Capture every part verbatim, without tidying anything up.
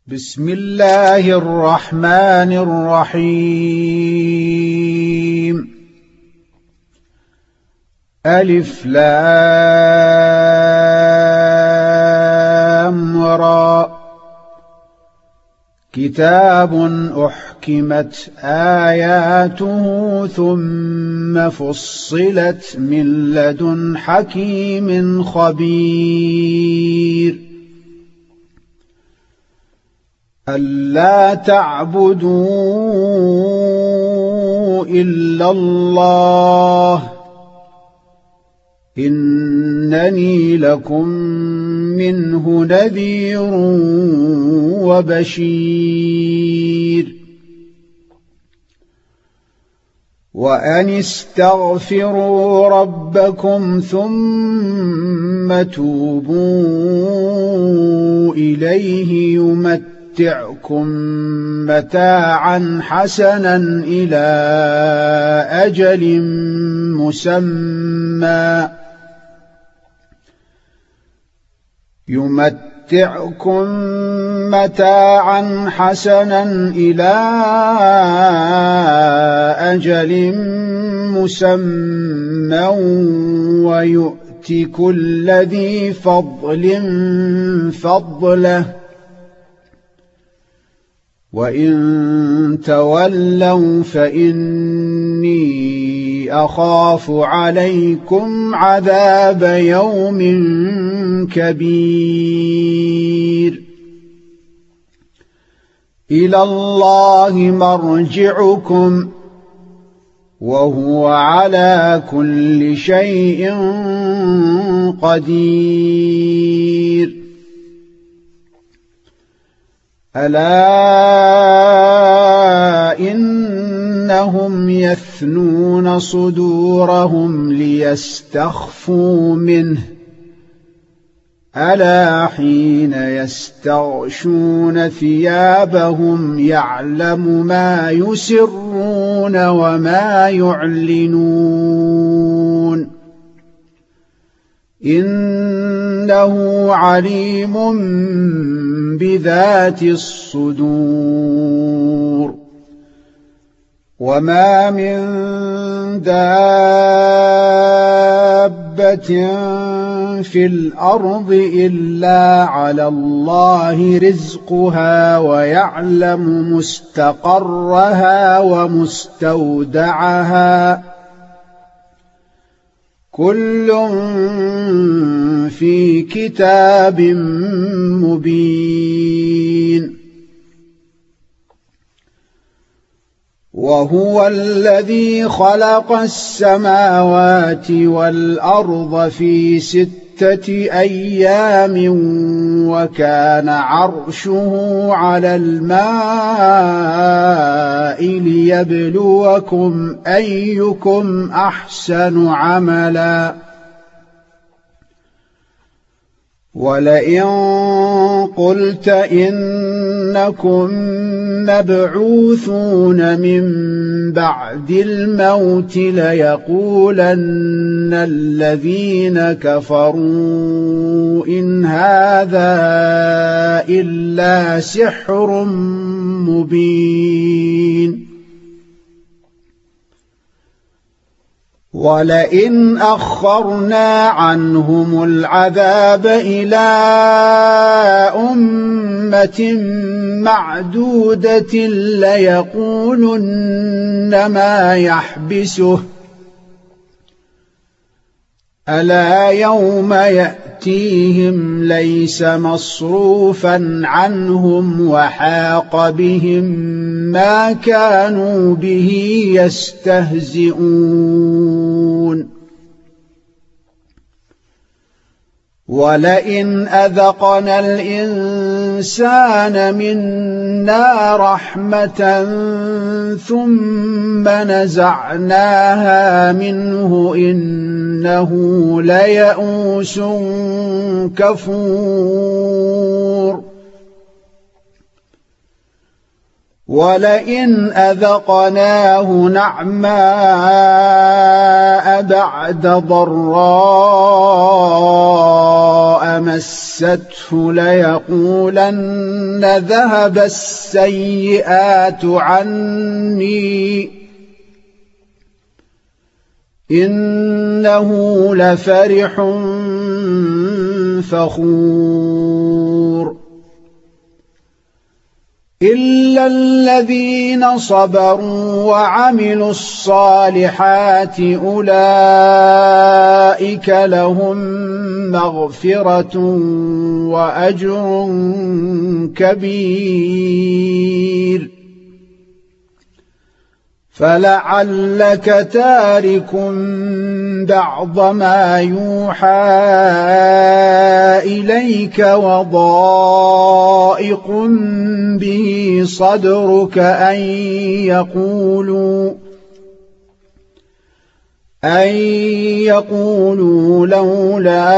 بسم الله الرحمن الرحيم. ألف لام را. كتاب أحكمت آياته ثم فصلت من لدن حكيم خبير. ألا تعبدوا إلا الله إنني لكم منه نذير وبشير. وأن استغفروا ربكم ثم توبوا إليه يمتعكم متاعا حسنا إلى أجل مسمى يمتعكم متاعا حسنا إلى أجل مسمى ويؤت كل ذي فضل فضله وإن تولوا فإني أخاف عليكم عذاب يوم كبير. إلى الله مرجعكم وهو على كل شيء قدير. ألا إنهم يثنون صدورهم ليستخفوا منه ألا حين يستغشون ثيابهم يعلم ما يسرون وما يعلنون إنه عليم بذات الصدور. وما من دابة في الأرض إلا على الله رزقها ويعلم مستقرها ومستودعها كل في كتاب مبين. وهو الذي خلق السماوات والأرض في ستة أيام وكان عرشه على الماء ليبلوكم أيكم أحسن عملا. ولئن قلت إنكم مبعوثون من بعد الموت ليقولن الذين كفروا إن هذا إلا سحر مبين. ولئن أخرنا عنهم العذاب إلى أمة معدودة ليقولن ما يحبسه ألا يوم يأتيهم ليس مصروفا عنهم وحاق بهم ما كانوا به يستهزئون. ولئن أذقنا الإنسان منا رحمة ثم نزعناها منه إنه ليئوس كفور. ولئن أذقناه نعماء بعد ضراء مسته ليقولن ذهب السيئات عني إنه لفرح فخور إلا الذين صبروا وعملوا الصالحات أولئك لهم مغفرة وأجر كبير فلعلك تارك بعض ما يوحى إليك وضائق به صدرك أن يقولوا أن يقولوا لولا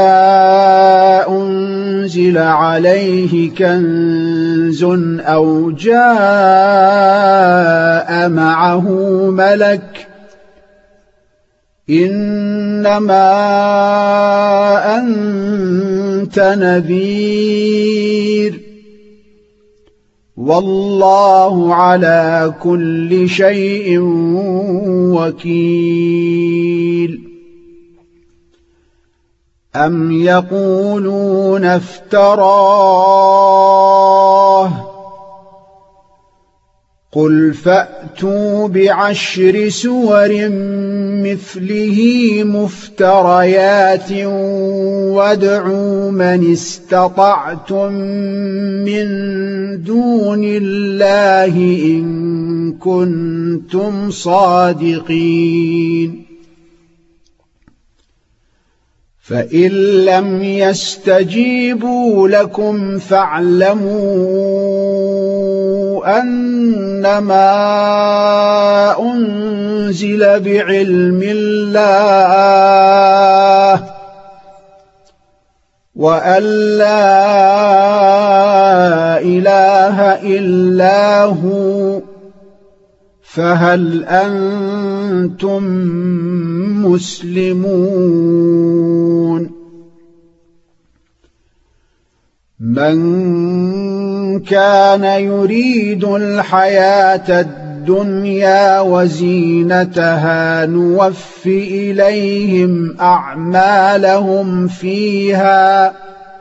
أنزل عليه كنز أو جاء معه ملك إنما أنت نذير والله على كل شيء وكيل أم يقولون افتراه قل فأتوا بعشر سور مثله مفتريات وادعوا من استطعتم من دون الله إن كنتم صادقين فإن لم يستجيبوا لكم فاعلموا أنما أنزل بعلم الله وأن لا إله إلا هو فهل أنتم مسلمون من كان يريد الحياة الدنيا وزينتها نوف إليهم أعمالهم فيها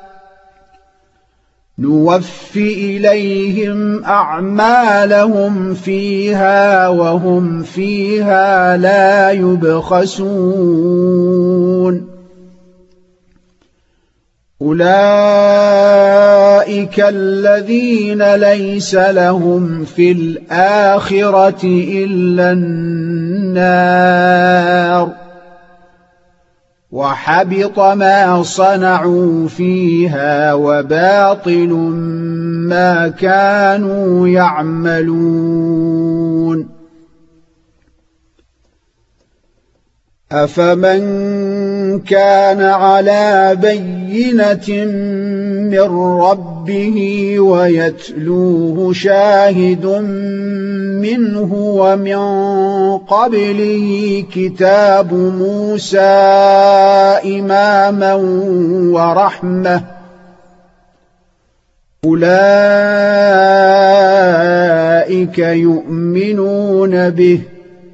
نوف إليهم أعمالهم فيها وهم فيها لا يبخسون أولئك الذين ليس لهم في الآخرة إلا النار وحبط ما صنعوا فيها وباطل ما كانوا يعملون أفمن كان على بينة من ربه ويتلوه شاهد منه ومن قبله كتاب موسى إماما ورحمة أولئك يؤمنون به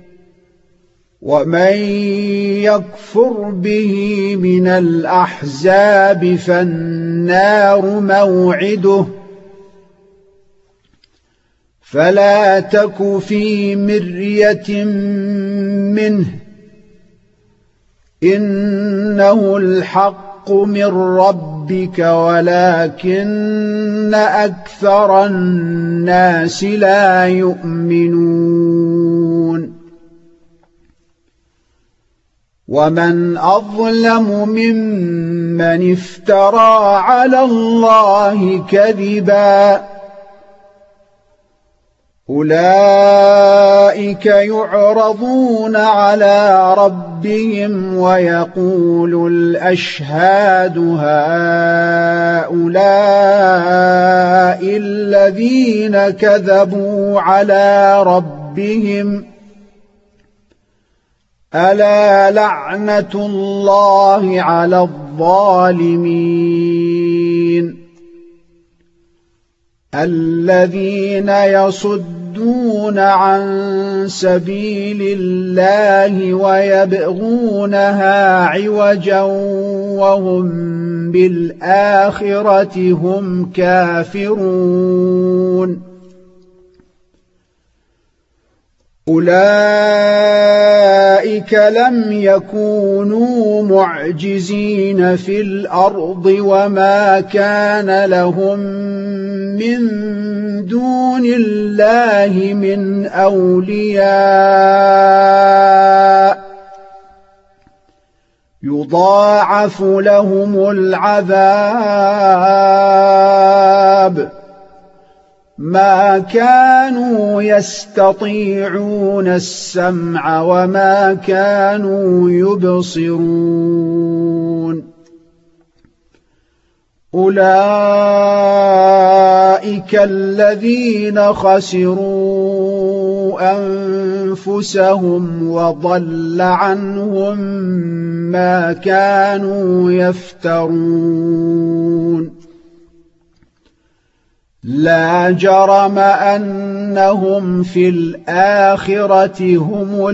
ومن يكفر به من الأحزاب فالنار موعده فلا تك في مرية منه إنه الحق من ربك ولكن أكثر الناس لا يؤمنون ومن أظلم ممن افترى على الله كذبا أولئك يعرضون على ربهم ويقول الأشهاد هؤلاء الذين كذبوا على ربهم ألا لعنة الله على الظالمين الذين يصدون عن سبيل الله ويبغونها عوجا وهم بالآخرة هم كافرون أولئك لم يكونوا معجزين في الأرض وما كان لهم من دون الله من أولياء يضاعف لهم العذاب ما كانوا يستطيعون السمع وما كانوا يبصرون أولئك الذين خسروا أنفسهم وضل عنهم ما كانوا يفترون لا جرم أنهم في الآخرة هم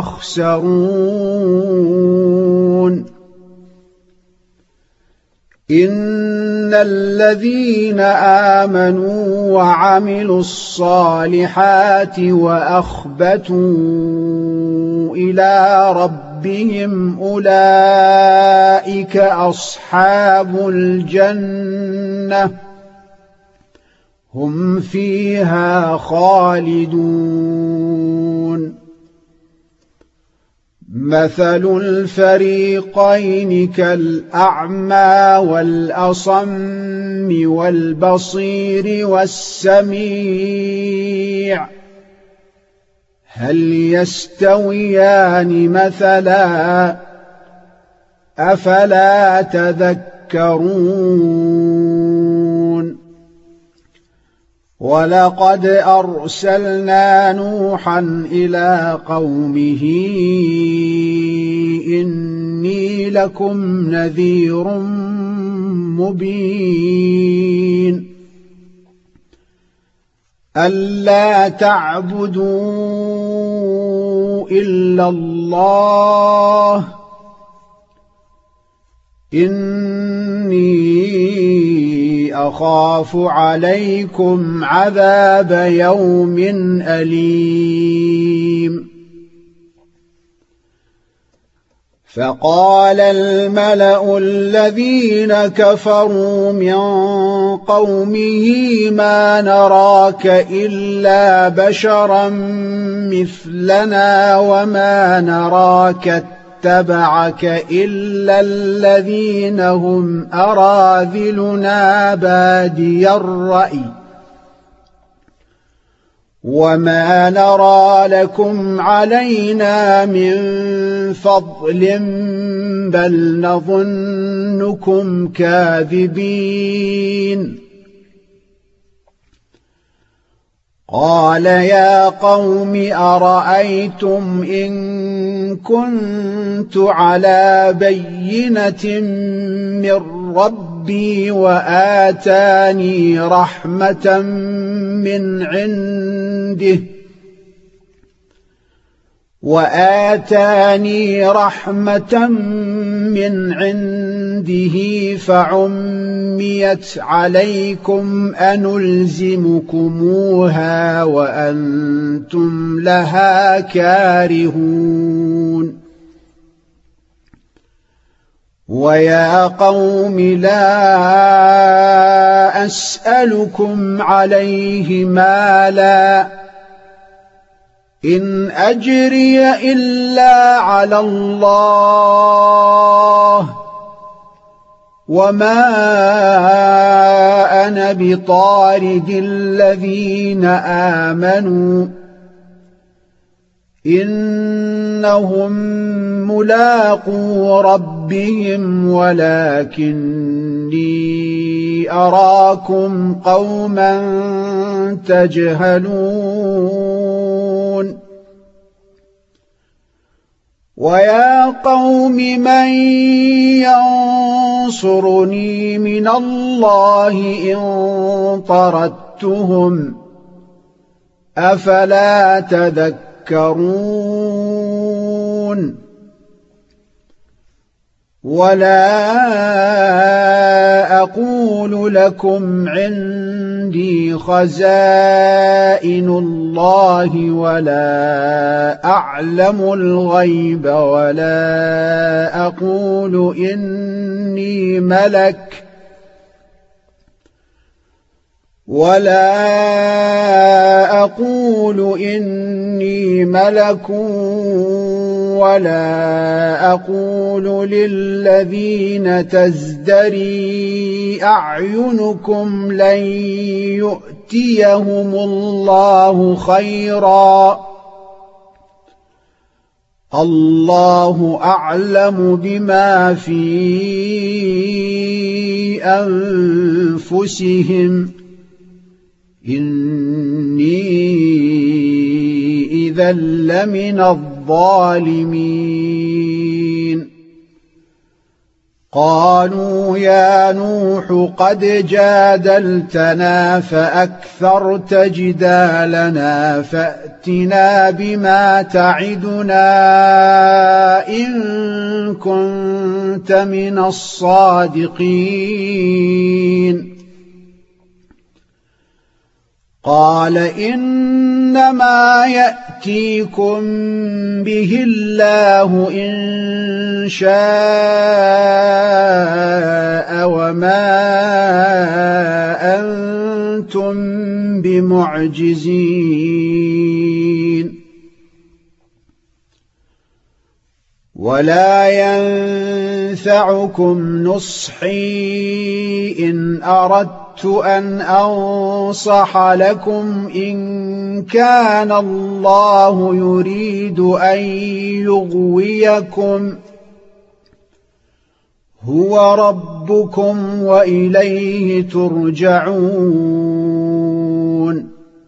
الأخسرون إن الذين آمنوا وعملوا الصالحات وأخبتوا إلى ربهم أولئك أصحاب الجنة هم فيها خالدون مثل الفريقين كالأعمى والأصم والبصير والسميع هل يستويان مثلا أفلا تذكرون ولقد أرسلنا نوحا إلى قومه إني لكم نذير مبين ألا تعبدوا إلا الله إني أخاف عليكم عذاب يوم أليم فقال الملأ الذين كفروا من قومه ما نراك إلا بشرا مثلنا وما نراك اتبعك إلا الذين هم أراذلنا بادي الرأي وما نرى لكم علينا من فضل بل نظنكم كاذبين قال يا قوم أرأيتم إن كنت على بينة من ربي وآتاني رحمة من عنده وآتاني رحمة من عنده فعميت عليكم أنلزمكموها وأنتم لها كارهون ويا قوم لا أسألكم عليه مالا إن أجري إلا على الله وما أنا بطارد الذين آمنوا إنهم ملاقو ربهم ولكني أراكم قوما تجهلون ويا قوم من ينصرني من الله إن طردتهم أفلا تذكرون ولا أقول لكم عندي خزائن الله ولا أعلم الغيب ولا أقول إني ملك ولا أقول إني ملك ولا أقول للذين تزدري أعينكم لن يؤتيهم الله خيرا الله أعلم بما في أنفسهم إني إذا لمن الظالمين قالوا يا نوح قد جادلتنا فأكثرت جدالنا فأتنا بما تعدنا إن كنت من الصادقين قال إنما يأتيكم به الله إن شاء وما أنتم بمعجزين ولا ينفعكم نصحي إن أردت أن أنصح لكم إن كان الله يريد أن يغويكم هو ربكم وإليه ترجعون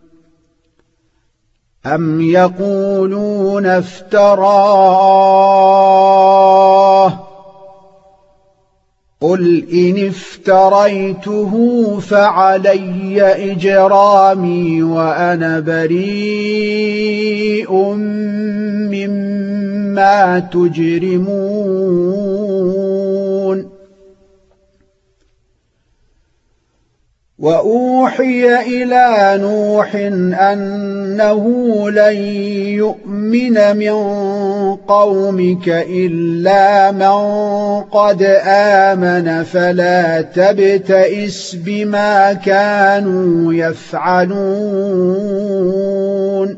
أم يقولون افتراه قل إن افتريته فعلي إجرامي وأنا بريء مما تجرمون وأوحي إلى نوح أنه لن يؤمن من قومك إلا من قد آمن فلا تبتئس بما كانوا يفعلون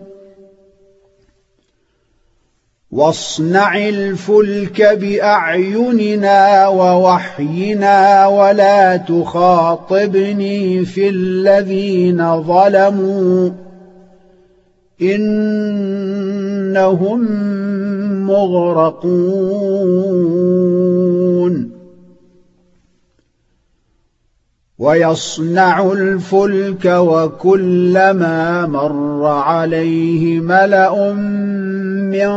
واصنع الفلك بأعيننا ووحينا ولا تخاطبني في الذين ظلموا إنهم مغرقون ويصنع الفلك وكلما مر عليه ملأ من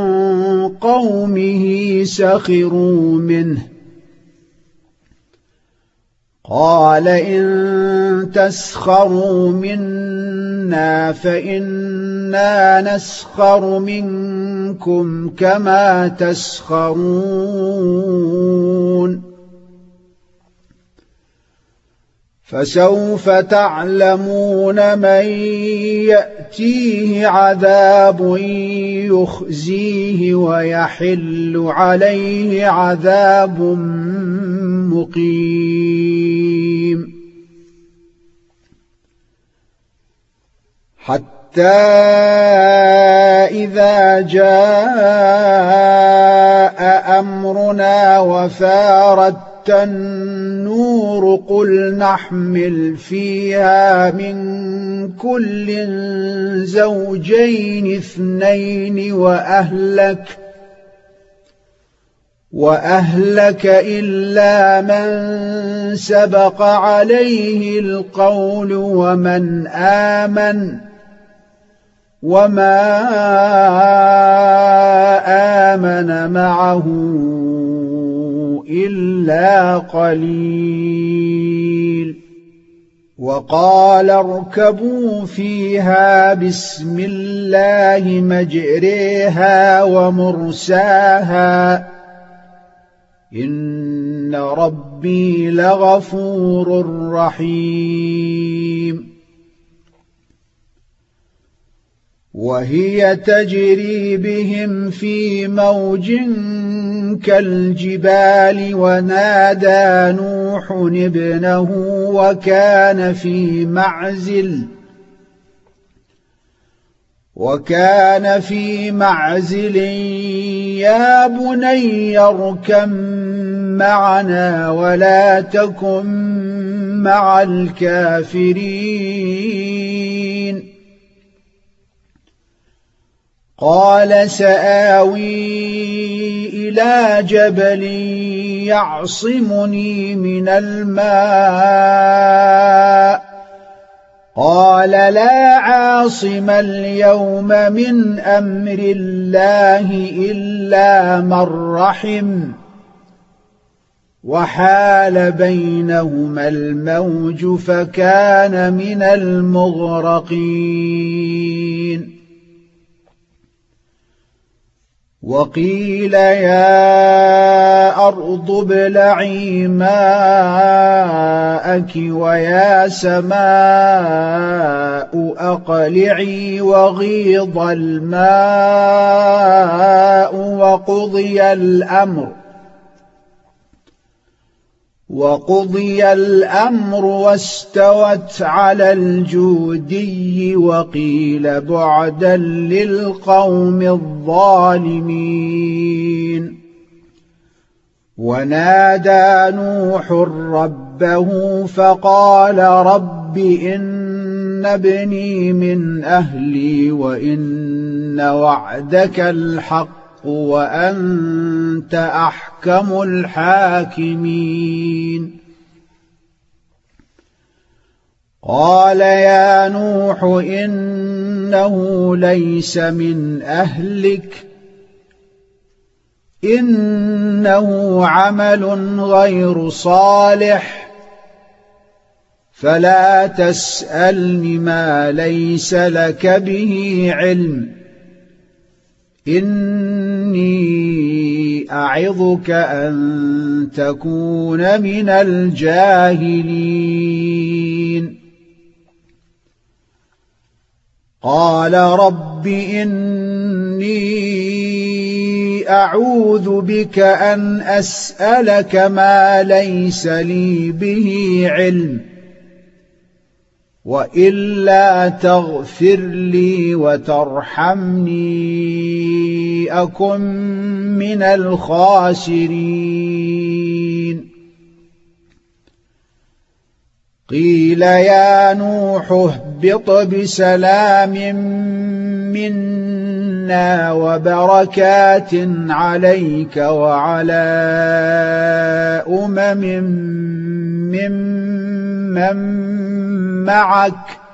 قومه سخروا منه قال إن تسخروا منا فإنا نسخر منكم كما تسخرون فسوف تعلمون من يأتيه عذاب يخزيه ويحل عليه عذاب مقيم حتى إذا جاء أمرنا وفارت النور قل نحمل فيها من كل زوجين اثنين وأهلك وأهلك إلا من سبق عليه القول ومن آمن وما آمن آمن معه إلا قليل وقال اركبوا فيها بسم الله مجريها ومرساها إن ربي لغفور رحيم وهي تجري بهم في موج كالجبال ونادى نوح ابنه وكان في معزل وكان في معزل يا بني اركب معنا ولا تكن مع الكافرين قال سآوي إلى جبل يعصمني من الماء قال لا عاصم اليوم من أمر الله إلا من رحم وحال بينهما الموج فكان من المغرقين وقيل يا أرض ابلعي ماءك ويا سماء أقلعي وغيض الماء وقضي الأمر وقضي الأمر واستوت على الجودي وقيل بعدا للقوم الظالمين ونادى نوح ربه فقال رب إن ابني من أهلي وإن وعدك الحق وأنت أحكم الحاكمين قال يا نوح إنه ليس من أهلك إنه عمل غير صالح فلا تسألني ما ليس لك به علم إني أعظك أن تكون من الجاهلين قال رب إني أعوذ بك أن أسألك ما ليس لي به علم وإلا تغفر لي وترحمني أكن من الخاسرين قيل يا نوح اهبط بسلام منا وبركات عليك وعلى أمم ممن معك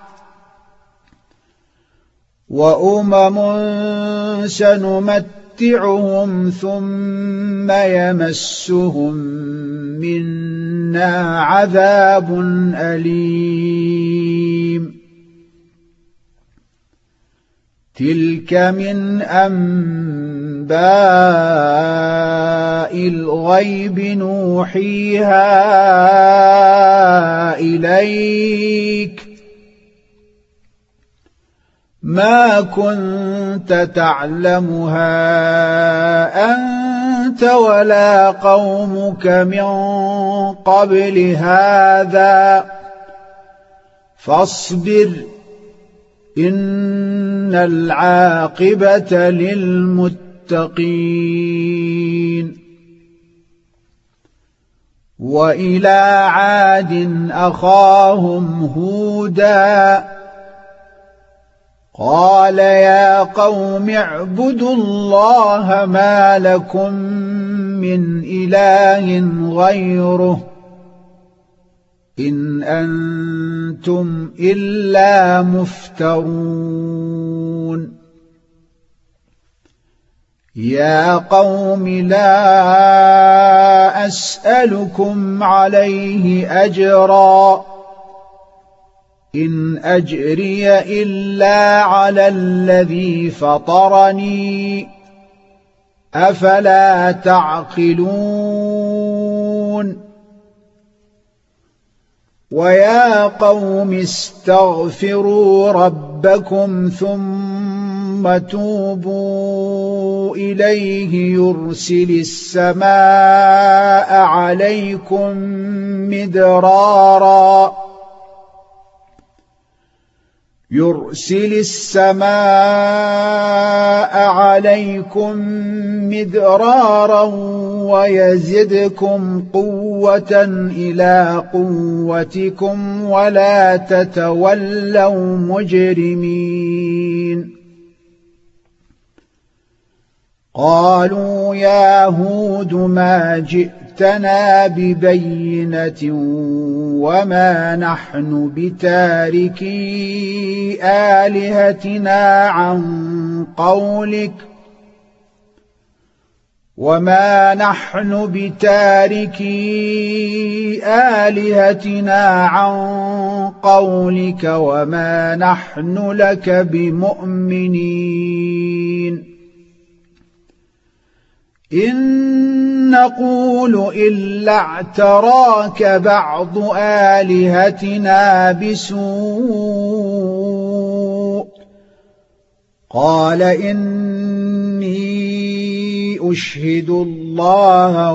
وأمم سنمتعهم ثم يمسهم منا عذاب أليم تلك من أنباء الغيب نوحيها إليك ما كنت تعلمها أنت ولا قومك من قبل هذا فاصبر إن العاقبة للمتقين وإلى عاد أخاهم هودا قال يا قوم اعبدوا الله ما لكم من إله غيره إن أنتم إلا مفترون يا قوم لا أسألكم عليه أجرا إن أجري إلا على الذي فطرني أفلا تعقلون ويا قوم استغفروا ربكم ثم توبوا إليه يرسل السماء عليكم مدرارا يرسل السماء عليكم مدرارا ويزدكم قوة إلى قوتكم ولا تتولوا مجرمين قالوا يا هود ما جئتنا ببينة وما نحن بتاركي آلهتنا عن قولك وما نحن بتاركي آلهتنا عن قولك وما نحن لك بمؤمنين إن نقول إلا اعتراك بعض آلهتنا بسوء قال إني أشهد الله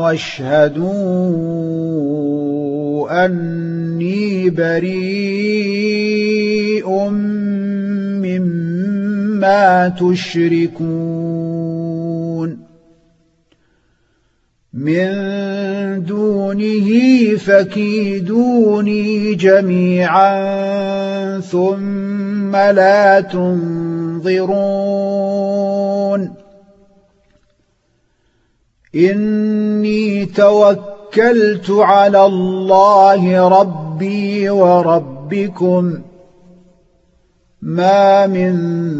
واشهدوا أني بريء مما تشركون من دونه فكيدوني جميعا ثم لا تنظرون إني توكلت على الله ربي وربكم ما من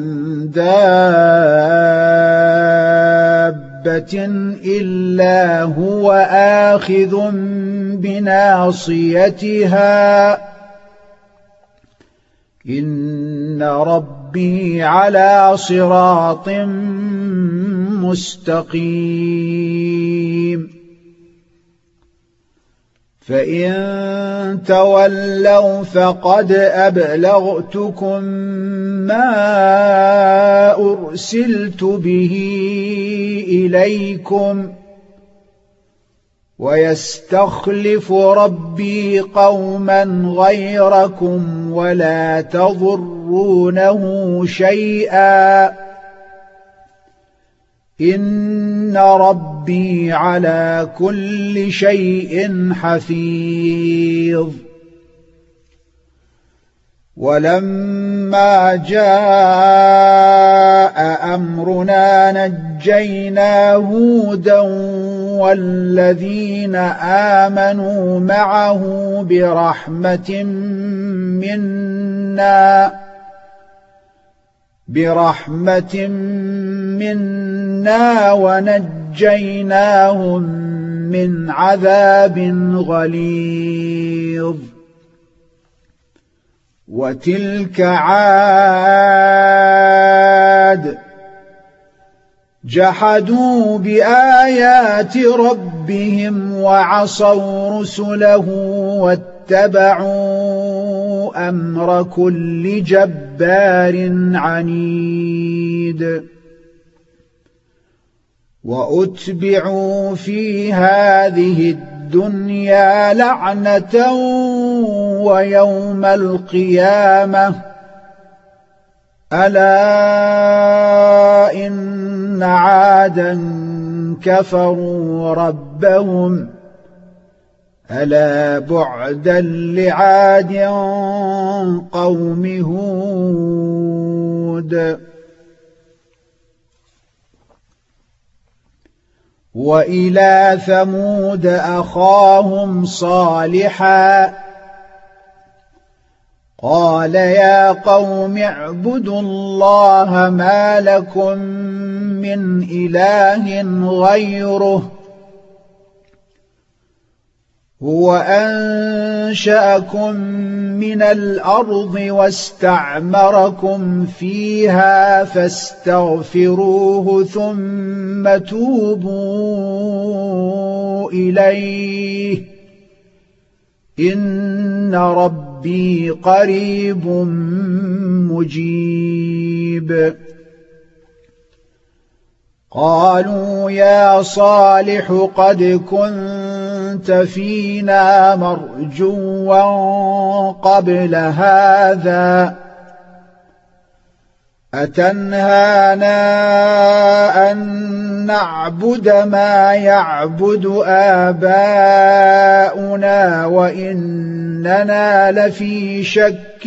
دابة إلا هو آخذ بناصيتها إن ربي على صراط مستقيم فإن تولوا فقد أبلغتكم ما أرسلت به إليكم ويستخلف ربي قوما غيركم ولا تضرونه شيئا إن ربي على كل شيء حفيظ ولما جاء أمرنا نجينا هودا والذين آمنوا معه برحمة منا برحمة منا ونجيناهم من عذاب غليظ وتلك عاد جحدوا بآيات ربهم وعصوا رسله واتبعوا أمر كل جبار عنيد وأتبعوا في هذه الدنيا لعنة ويوم القيامة ألا إن عادا كفروا ربهم ألا بعدا لعاد قوم هود وإلى ثمود أخاهم صالحا قال يا قوم اعبدوا الله ما لكم من إله غيره هو أنشأكم من الأرض واستعمركم فيها فاستغفروه ثم توبوا إليه إن ربي قريب مجيب. قالوا يا صالح قد كنت فينا مرجوا قبل هذا أتنهانا أن نعبد ما يعبد آباؤنا وإننا لفي شك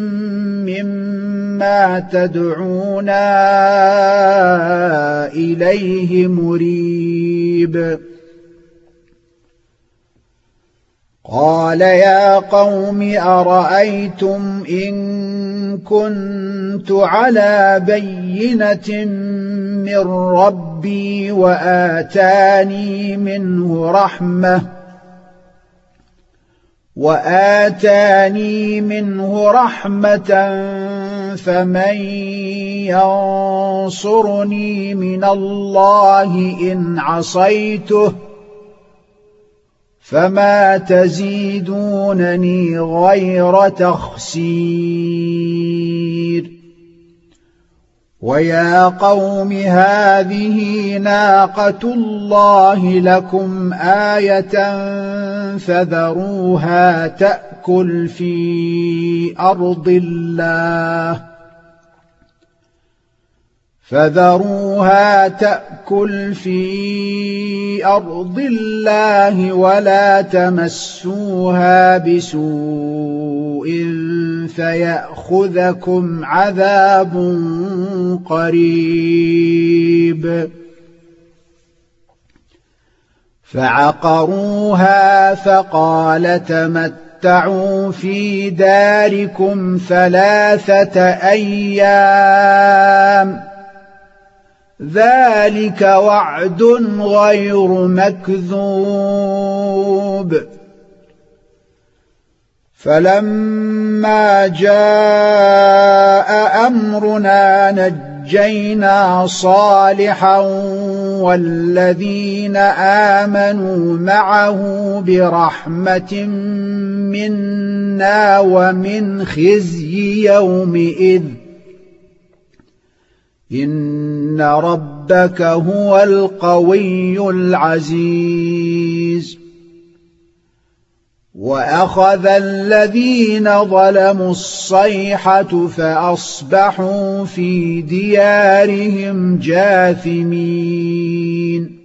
مما تدعونا إليه مريب. قال يا قوم أرأيتم إن كنت على بينة من ربي وآتاني منه رحمة وآتاني منه رحمة فمن ينصرني من الله إن عصيته فما تزيدونني غير تخسير. ويا قوم هذه ناقة الله لكم آية فذروها تأكل في أرض الله فذروها تأكل في أرض الله ولا تمسوها بسوء فيأخذكم عذاب قريب. فعقروها فقال تمتعوا في داركم ثلاثة أيام ذلك وعد غير مكذوب. فلما جاء أمرنا نجينا صالحا والذين آمنوا معه برحمة منا ومن خزي يومئذ إن ربك هو القوي العزيز. وأخذ الذين ظلموا الصيحة فأصبحوا في ديارهم جاثمين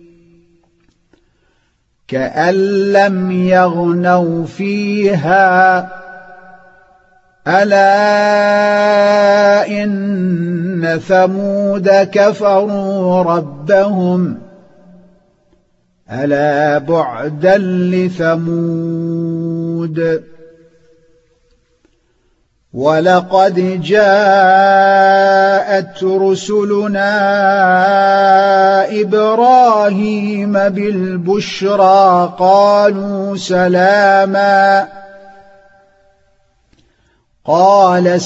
كأن لم يغنوا فيها ألا إن ثمود كفروا ربهم ألا بعدا لثمود. ولقد جاءت رسلنا إبراهيم بالبشرى قالوا سلاما قال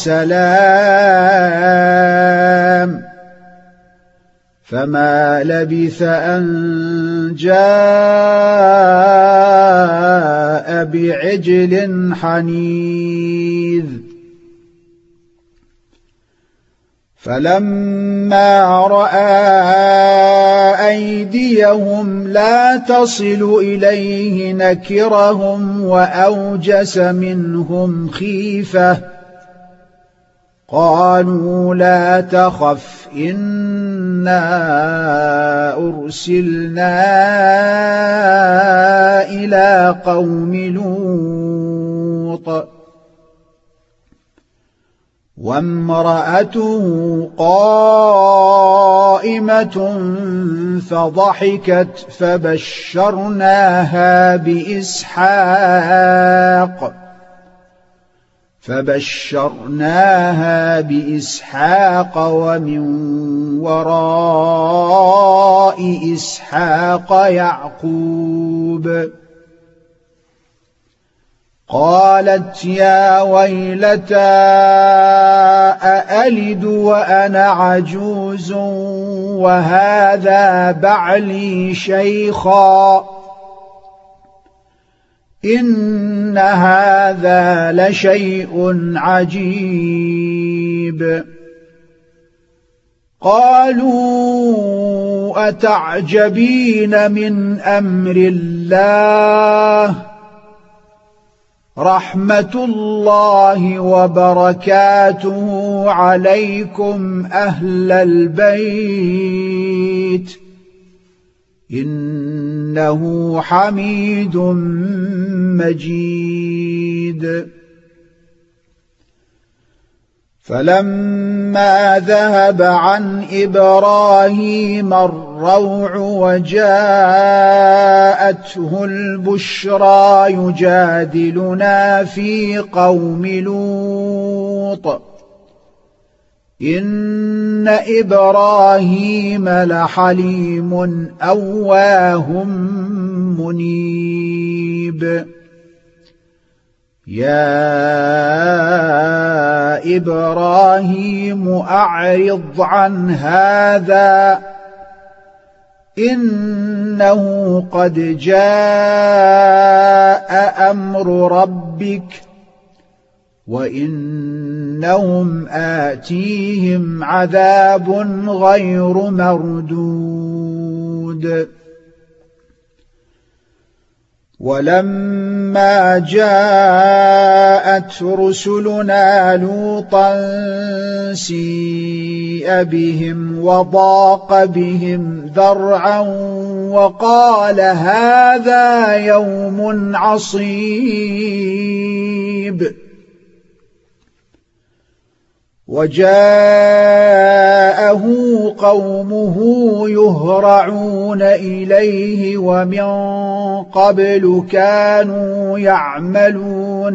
سلام فما لبث أن جاء بعجل حنيذ. فلما رأى أيديهم لا تصل إليه نكرهم وأوجس منهم خيفة قالوا لا تخف إنا أرسلنا إلى قوم لوط وامرأته قائمة فضحكت فبشرناها بإسحاق فبشرناها بإسحاق ومن وراء إسحاق يعقوب. قالت يا ويلتى أألد وأنا عجوز وهذا بعلي شيخا إن هذا لشيء عجيب. قالوا أتعجبين من أمر الله رحمة الله وبركاته عليكم أهل البيت إنه حميد مجيد. فلما ذهب عن إبراهيم الروع وجاءته البشرى يجادلنا في قوم لوط إن إبراهيم لحليم أواه منيب. يا إبراهيم أعرض عن هذا إنه قد جاء أمر ربك وإنهم آتيهم عذاب غير مردود. ولما جاءت رسلنا لوطا سيء بهم وضاق بهم ذرعا وقال هذا يوم عصيب. وجاءه قومه يهرعون إليه ومن قبل كانوا يعملون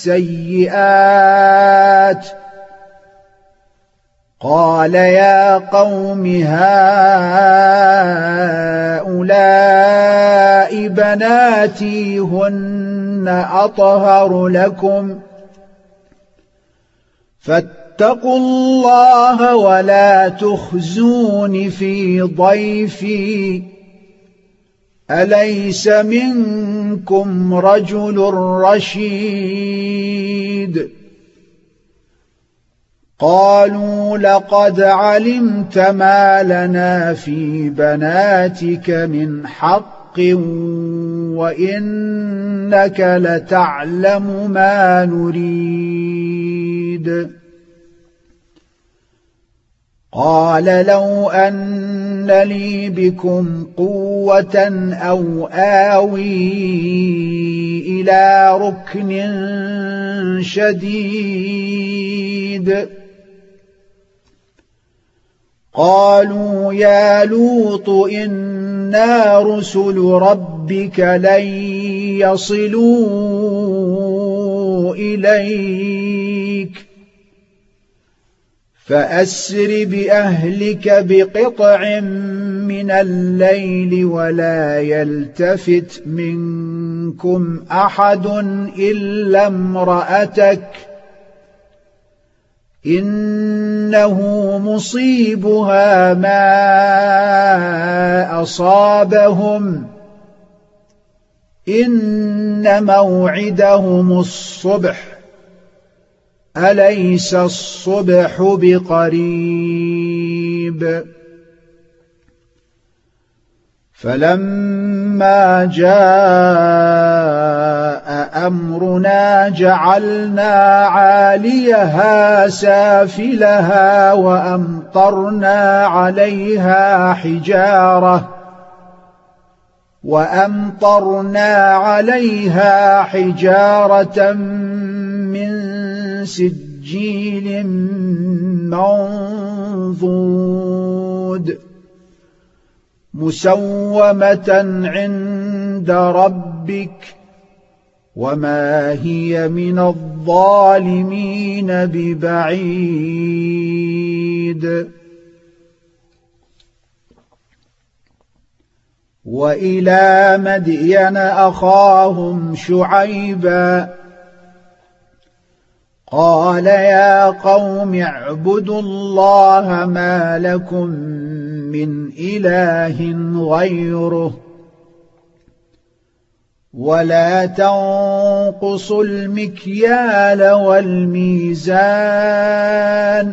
السيئات. قال يا قوم هؤلاء بناتي هن أطهر لكم فاتقوا الله ولا تخزون في ضيفي أليس منكم رجل رشيد. قالوا لقد علمت ما لنا في بناتك من حق وإنك لتعلم ما نريد. قال لو أن لي بكم قوة أو آوي إلى ركن شديد. قالوا يا لوط إنا رسل ربك لن يصلوا إليك فأسر بأهلك بقطع من الليل ولا يلتفت منكم أحد إلا امرأتك إنه مصيبها ما أصابهم إن موعدهم الصبح أليس الصبح بقريب. فلما جاء أمرنا جعلنا عاليها سافلها وأمطرنا عليها حجارة وأمطرنا عليها حجارة من سجيل منضود مسومة عند ربك وما هي من الظالمين ببعيد. وإلى مدين أخاهم شعيبا قال يا قوم اعبدوا الله ما لكم من إله غيره ولا تنقصوا المكيال والميزان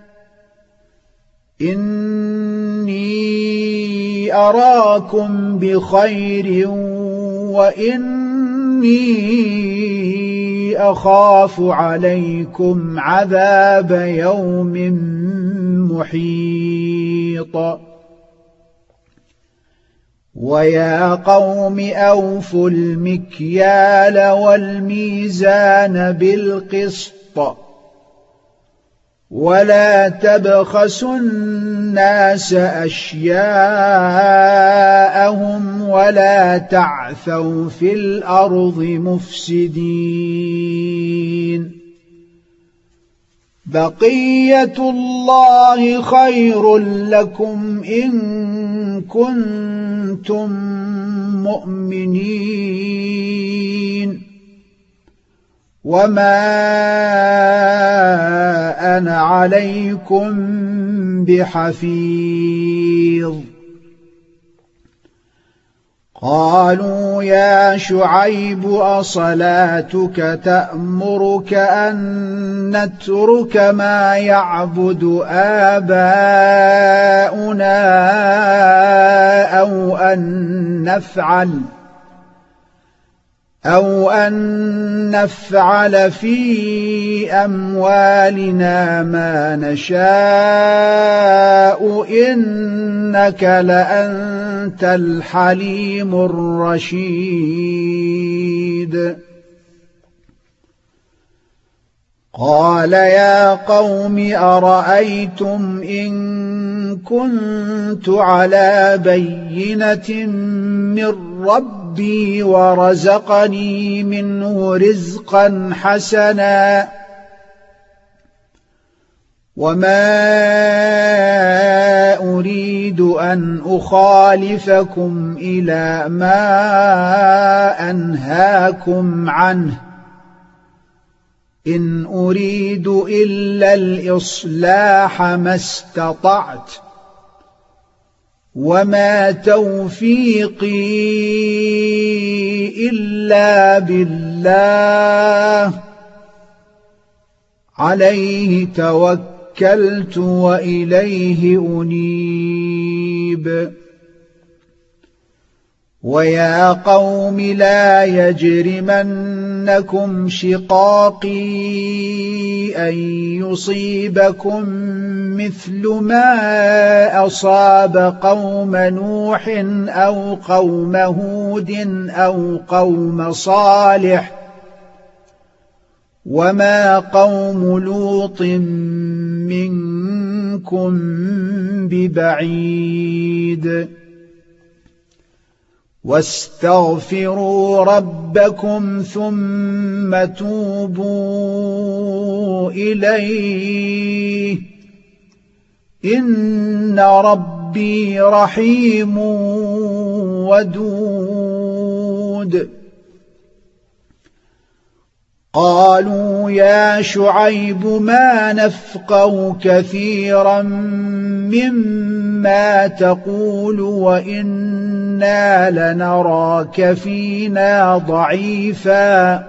إني أراكم بخير وإني أخاف عليكم عذاب يوم محيط. ويا قوم أوفوا المكيال والميزان بالقسط ولا تبخسوا الناس أشياءهم ولا تعثوا في الأرض مفسدين. بقية الله خير لكم إن كنتم مؤمنين وما أنا عليكم بحفيظ. قالوا يا شعيب أصلاتك تأمرك أن نترك ما يعبد آباؤنا أو أن نفعل أو أن نفعل في أموالنا ما نشاء إنك لأنت الحليم الرشيد. قال يا قوم أرأيتم إن كنت على بينة من ربي ورزقني منه رزقا حسنا وما أريد أن أخالفكم إلى ما أنهاكم عنه إن أريد إلا الإصلاح ما استطعت وما توفيقي إلا بالله عليه توكلت وإليه أنيب. ويا قوم لا يجرمنكم شقاقي أن يصيبكم مثل ما أصاب قوم نوح أو قوم هود أو قوم صالح وما قوم لوط منكم ببعيد. واستغفروا ربكم ثم توبوا إليه إن ربي رحيم ودود. قالوا يا شعيب ما نفقه كثيرا مما تقول وإنا لنراك فينا ضعيفا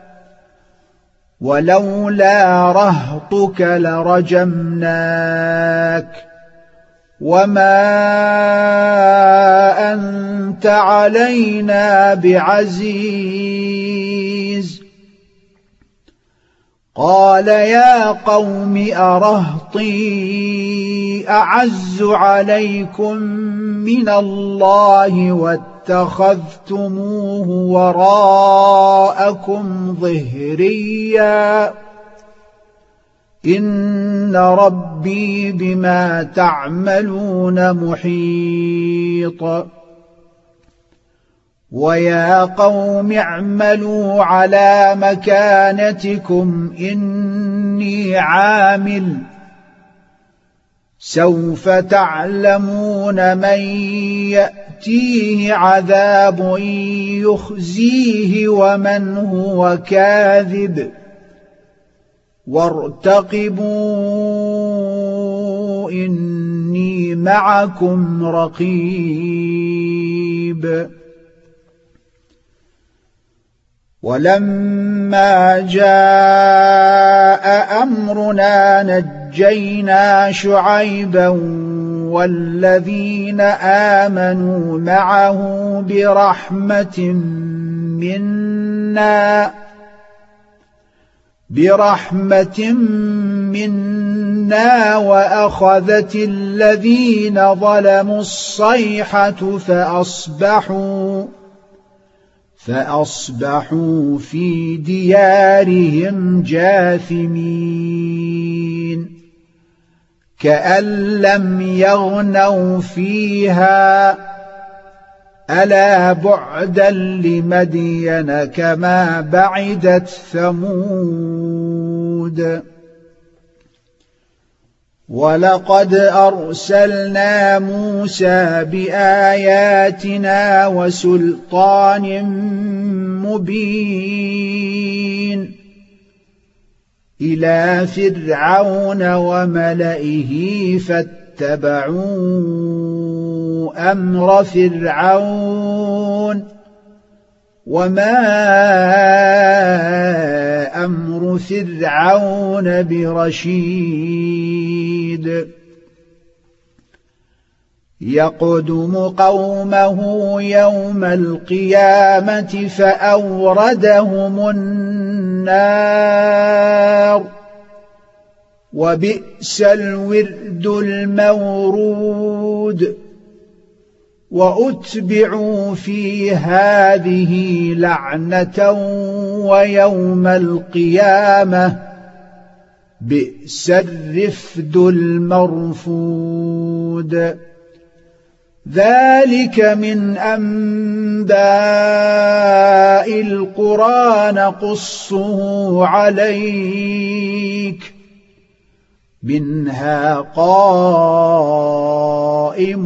ولولا رهطك لرجمناك وما أنت علينا بعزيز. قال يا قوم أرهطي أعز عليكم من الله واتخذتموه وراءكم ظهريا إن ربي بما تعملون محيط. ويا قوم اعملوا على مكانتكم إني عامل سوف تعلمون من يأتيه عذاب يخزيه ومن هو كاذب وارتقبوا إني معكم رقيب. ولما جاء أمرنا نجينا شعيبا والذين آمنوا معه برحمة منا برحمة منا وأخذت الذين ظلموا الصيحة فأصبحوا فأصبحوا في ديارهم جاثمين كأن لم يغنوا فيها ألا بعدا لمدين كما بعدت ثمود. ولقد أرسلنا موسى بآياتنا وسلطان مبين إلى فرعون وملئه فاتبعوا أمر فرعون وما أمر فرعون برشيد يقدم قومه يوم القيامة فأوردهم النار وبئس الورد المورود وأتبعوا في هذه لعنة ويوم القيامة بئس الرفد المرفود. ذلك من أنباء القرى نقصه عليك منها قائم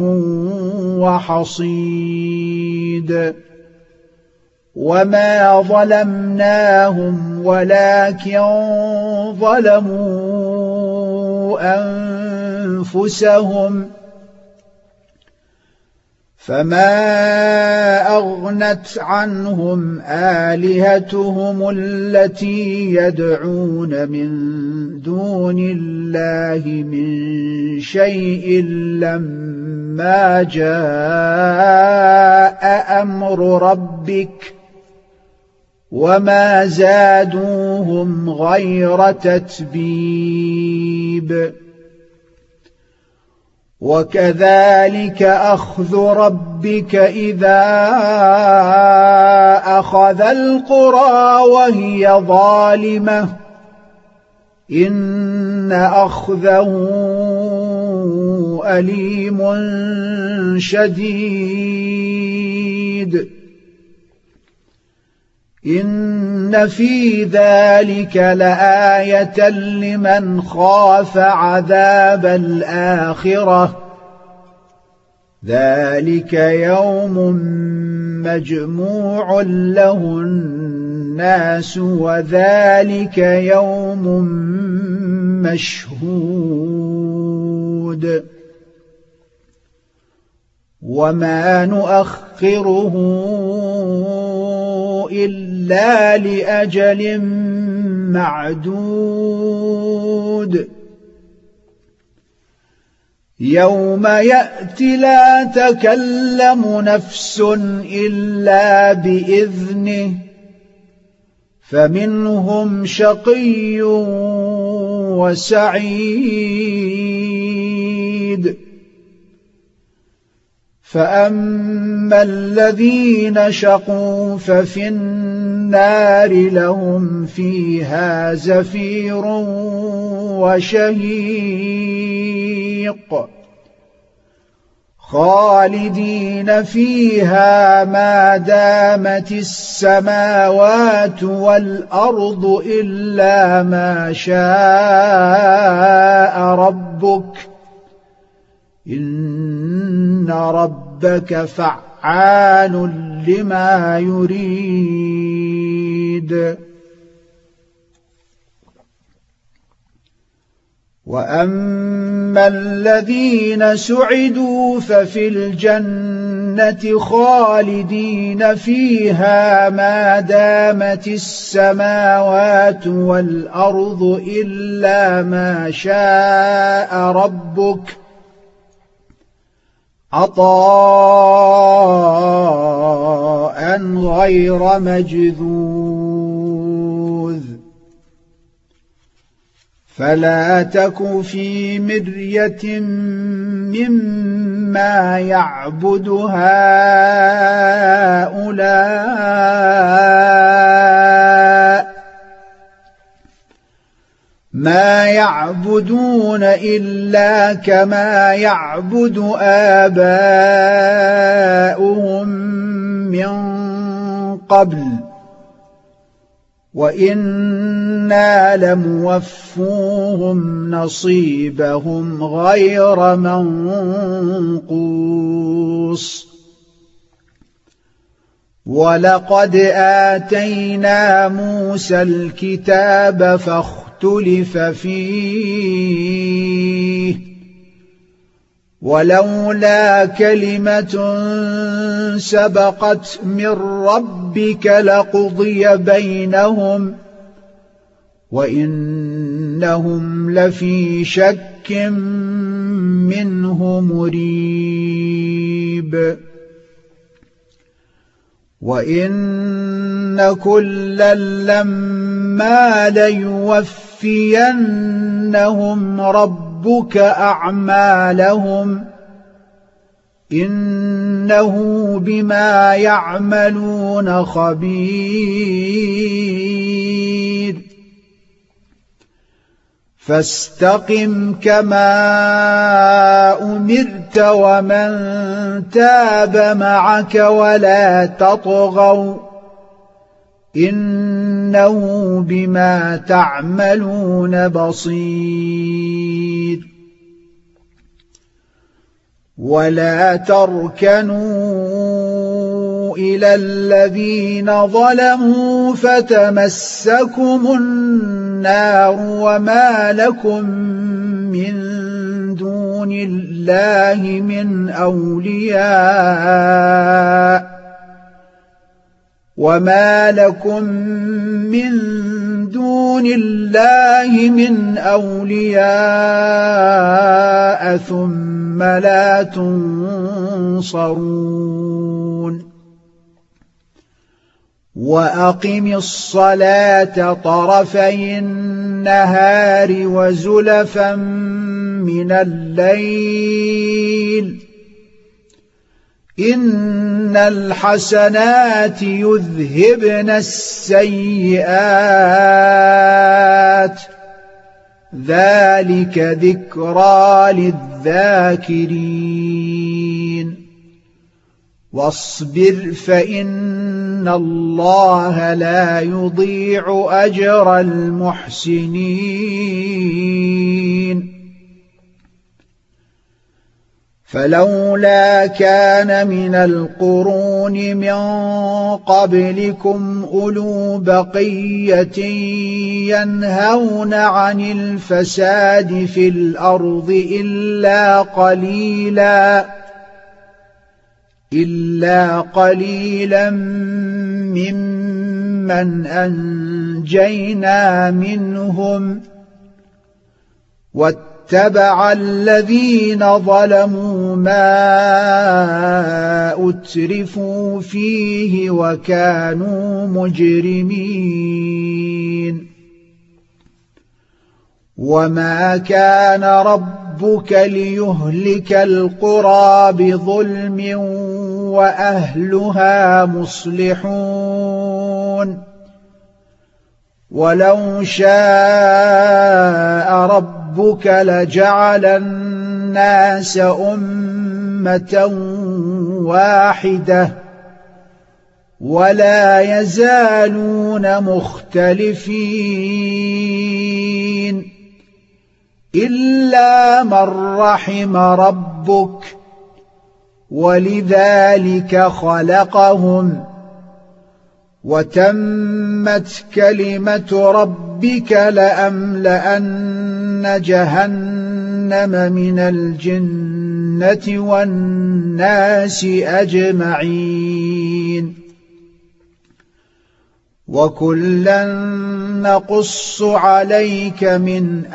وحصيد. وما ظلمناهم ولكن ظلموا أنفسهم فما أغنت عنهم آلهتهم التي يدعون من دون الله من شيء لما جاء أمر ربك وما زادوهم غير تتبيب. وكذلك أخذ ربك إذا أخذ القرى وهي ظالمة إن أخذه أليم شديد. إن في ذلك لآية لمن خاف عذاب الآخرة ذلك يوم مجموع له الناس وذلك يوم مشهود وما نؤخره إلا لأجل معدود. يوم يأتي لا تكلم نفس إلا بإذنه فمنهم شقي وسعيد. فأما الذين شقوا ففي النار لهم فيها زفير وشهيق خالدين فيها ما دامت السماوات والأرض إلا ما شاء ربك إن ربك فعال لما يريد. وأما الذين سعدوا ففي الجنة خالدين فيها ما دامت السماوات والأرض إلا ما شاء ربك عطاء غير مجذوذ. فلا تك في مرية مما يعبد هؤلاء ما يعبدون إلا كما يعبد آباؤهم من قبل وإنا لموفوهم نصيبهم غير منقوص. ولقد آتينا موسى الكتاب فاختلف فيه ولولا كلمة سبقت من ربك لقضي بينهم وإنهم لفي شك منه مريب. وإن كلا لما ليوفينهم ربك أعمالهم إنه بما يعملون خبير. فاستقم كما أمرت ومن تاب معك ولا تطغوا إنه بما تعملون بصير. ولا تركنوا إلى الذين ظلموا فتمسكم النار وما لكم من دون الله من أولياء وما لكم من دون الله من أولياء ثم لا تنصرون. وأقم الصلاة طرفي النهار وزلفا من الليل إن الحسنات يذهبن السيئات ذلك ذكرى للذاكرين. واصبر فإن الله لا يضيع أجر المحسنين. فلولا كان من القرون من قبلكم أولو بقية ينهون عن الفساد في الأرض إلا قليلا إلا قليلا ممن أنجينا منهم واتبع الذين ظلموا ما أترفوا فيه وكانوا مجرمين. وما كان ربك ليهلك القرى بظلم وأهلها مصلحون ولو شاء ربك لجعل الناس أمة أمة واحدة ولا يزالون مختلفين إلا من رحم ربك ولذلك خلقهم وتمت كلمة ربك لأملأن جهنم من الجنة والناس أجمعين وكلا نقص عليك من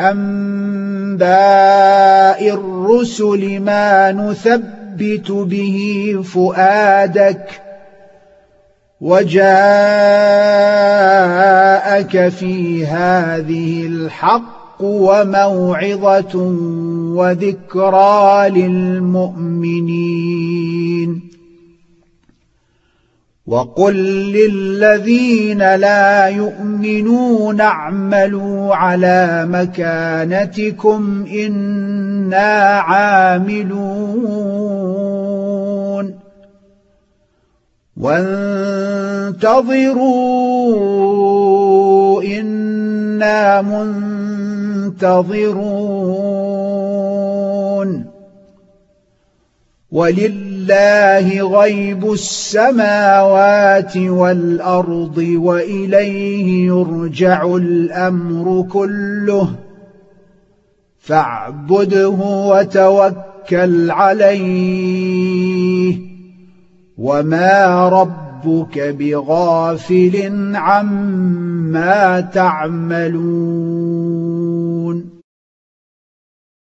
أنباء الرسل ما نثبت به فؤادك وجاءك في هذه الحق وموعظة وذكرى للمؤمنين وقل للذين لا يؤمنون اعملوا على مكانتكم إنا عاملون وانتظروا إنا منتظرون ولله غيب السماوات والأرض وإليه يرجع الأمر كله فاعبده وتوكل عليه وما ربك بغافل عما تعملون